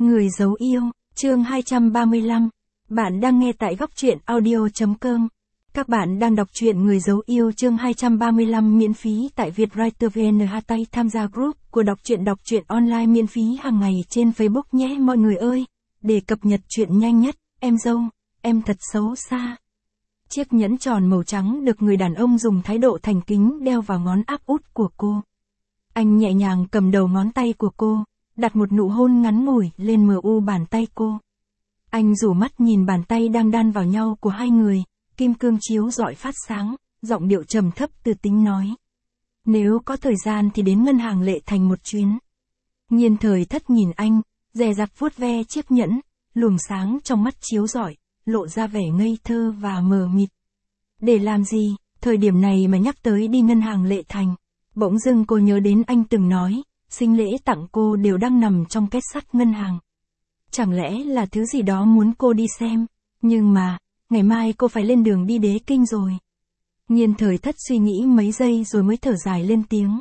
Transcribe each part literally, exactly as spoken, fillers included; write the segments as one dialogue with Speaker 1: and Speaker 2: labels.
Speaker 1: Người giấu yêu, chương hai trăm ba mươi lăm. Bạn đang nghe tại góc truyện audio chấm com. Các bạn đang đọc truyện Người giấu yêu chương hai trăm ba mươi lăm miễn phí tại Vietwriter vê en. Hashtag tham gia group của đọc truyện đọc truyện online miễn phí hàng ngày trên Facebook nhé mọi người ơi. Để cập nhật truyện nhanh nhất, em dâu, em thật xấu xa. Chiếc nhẫn tròn màu trắng được người đàn ông dùng thái độ thành kính đeo vào ngón áp út của cô. Anh nhẹ nhàng cầm đầu ngón tay của cô, đặt một nụ hôn ngắn ngủi lên mờ u bàn tay cô. Anh rủ mắt nhìn bàn tay đang đan vào nhau của hai người, kim cương chiếu rọi phát sáng, giọng điệu trầm thấp từ tính nói. Nếu có thời gian thì đến ngân hàng Lệ Thành một chuyến. Nhiên Thời Thất nhìn anh, dè dặt vuốt ve chiếc nhẫn, luồng sáng trong mắt chiếu rọi, lộ ra vẻ ngây thơ và mờ mịt. Để làm gì, thời điểm này mà nhắc tới đi ngân hàng Lệ Thành. Bỗng dưng cô nhớ đến anh từng nói, sinh lễ tặng cô đều đang nằm trong két sắt ngân hàng. Chẳng lẽ là thứ gì đó muốn cô đi xem, nhưng mà, ngày mai cô phải lên đường đi Đế Kinh rồi. Nhiên Thời Thất suy nghĩ mấy giây rồi mới thở dài lên tiếng.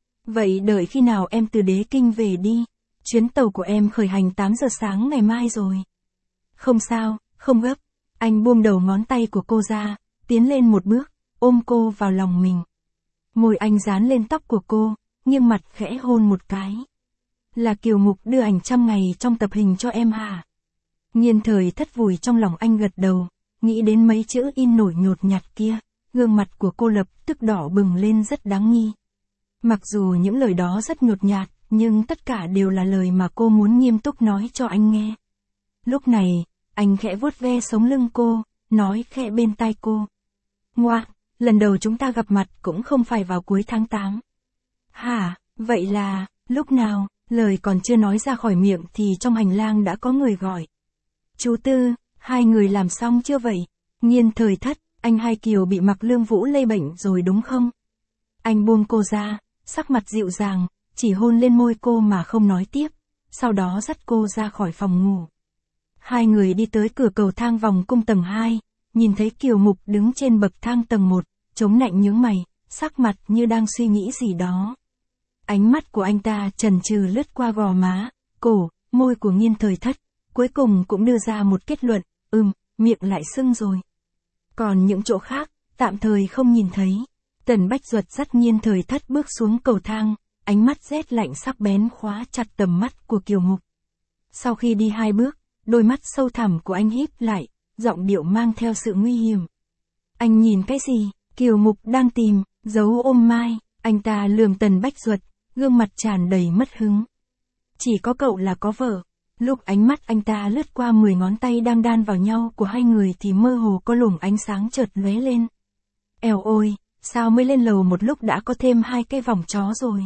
Speaker 1: Vậy đợi khi nào em từ Đế Kinh về đi, chuyến tàu của em khởi hành tám giờ sáng ngày mai rồi. Không sao, không gấp, anh buông đầu ngón tay của cô ra, tiến lên một bước, ôm cô vào lòng mình. Môi anh dán lên tóc của cô, nghiêng mặt khẽ hôn một cái. Là Kiều Mục đưa ảnh trăm ngày trong tập hình cho em hả? Nhiên Thời Thất vùi trong lòng anh gật đầu, nghĩ đến mấy chữ in nổi nhột nhạt kia, gương mặt của cô lập tức đỏ bừng lên rất đáng nghi. Mặc dù những lời đó rất nhột nhạt, nhưng tất cả đều là lời mà cô muốn nghiêm túc nói cho anh nghe. Lúc này, anh khẽ vuốt ve sống lưng cô, nói khẽ bên tai cô. Ngoa, lần đầu chúng ta gặp mặt cũng không phải vào cuối tháng tám. Hả, vậy là, lúc nào, lời còn chưa nói ra khỏi miệng thì trong hành lang đã có người gọi. Chú Tư, hai người làm xong chưa vậy? Nhiên Thời Thất, anh hai Kiều bị Mạc Lương Vũ lây bệnh rồi đúng không? Anh buông cô ra, sắc mặt dịu dàng, chỉ hôn lên môi cô mà không nói tiếp, sau đó dắt cô ra khỏi phòng ngủ. Hai người đi tới cửa cầu thang vòng cung tầng hai, nhìn thấy Kiều Mục đứng trên bậc thang tầng một, chống nạnh nhướng mày, sắc mặt như đang suy nghĩ gì đó. Ánh mắt của anh ta chần chừ lướt qua gò má, cổ, môi của Nhiên Thời Thất, cuối cùng cũng đưa ra một kết luận, ừm, miệng lại sưng rồi. Còn những chỗ khác, tạm thời không nhìn thấy. Tần Bách Duật dắt Nhiên Thời Thất bước xuống cầu thang, ánh mắt rét lạnh sắc bén khóa chặt tầm mắt của Kiều Mục. Sau khi đi hai bước, đôi mắt sâu thẳm của anh híp lại, giọng điệu mang theo sự nguy hiểm. Anh nhìn cái gì? Kiều Mục đang tìm, giấu ôm mai, anh ta lườm Tần Bách Duật, gương mặt tràn đầy mất hứng. Chỉ có cậu là có vợ. Lúc ánh mắt anh ta lướt qua mười ngón tay đang đan vào nhau của hai người thì mơ hồ có luồng ánh sáng chợt lóe lên. Eo ôi, sao mới lên lầu một lúc đã có thêm hai cái vòng chó rồi.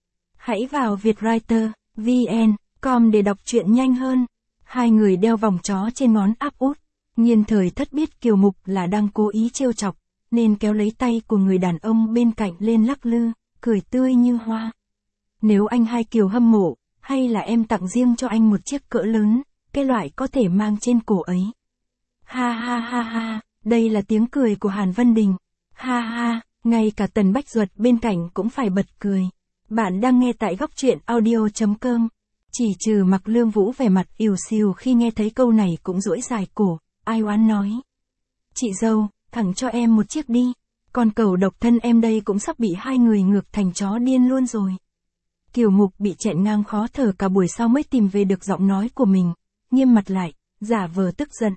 Speaker 1: Hãy vào Vietwriter vê en chấm com để đọc truyện nhanh hơn. Hai người đeo vòng chó trên ngón áp út. Nhiên Thời Thất biết Kiều Mục là đang cố ý trêu chọc, nên kéo lấy tay của người đàn ông bên cạnh lên lắc lư, cười tươi như hoa. Nếu anh hai Kiều hâm mộ, hay là em tặng riêng cho anh một chiếc cỡ lớn, cái loại có thể mang trên cổ ấy. Ha ha ha ha, đây là tiếng cười của Hàn Vân Đình. Ha ha, ngay cả Tần Bách Duật bên cạnh cũng phải bật cười. Bạn đang nghe tại góc truyện audio chấm com. Chỉ trừ Mạc Lương Vũ vẻ mặt ỉu xìu khi nghe thấy câu này cũng duỗi dài cổ, ai oán nói. Chị dâu, thẳng cho em một chiếc đi, còn cẩu độc thân em đây cũng sắp bị hai người ngược thành chó điên luôn rồi. Kiều Mục bị chẹn ngang khó thở cả buổi sau mới tìm về được giọng nói của mình, nghiêm mặt lại, giả vờ tức giận.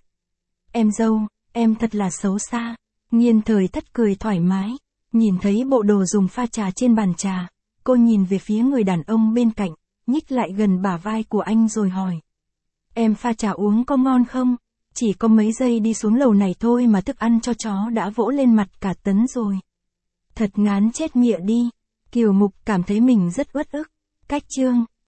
Speaker 1: Em dâu, em thật là xấu xa. Nhiên Thời Thất cười thoải mái, nhìn thấy bộ đồ dùng pha trà trên bàn trà, cô nhìn về phía người đàn ông bên cạnh, nhích lại gần bả vai của anh rồi hỏi. Em pha trà uống có ngon không? Chỉ có mấy giây đi xuống lầu này thôi mà thức ăn cho chó đã vỗ lên mặt cả tấn rồi. Thật ngán chết mịa đi. Kiều Mục cảm thấy mình rất uất ức. Cách chương.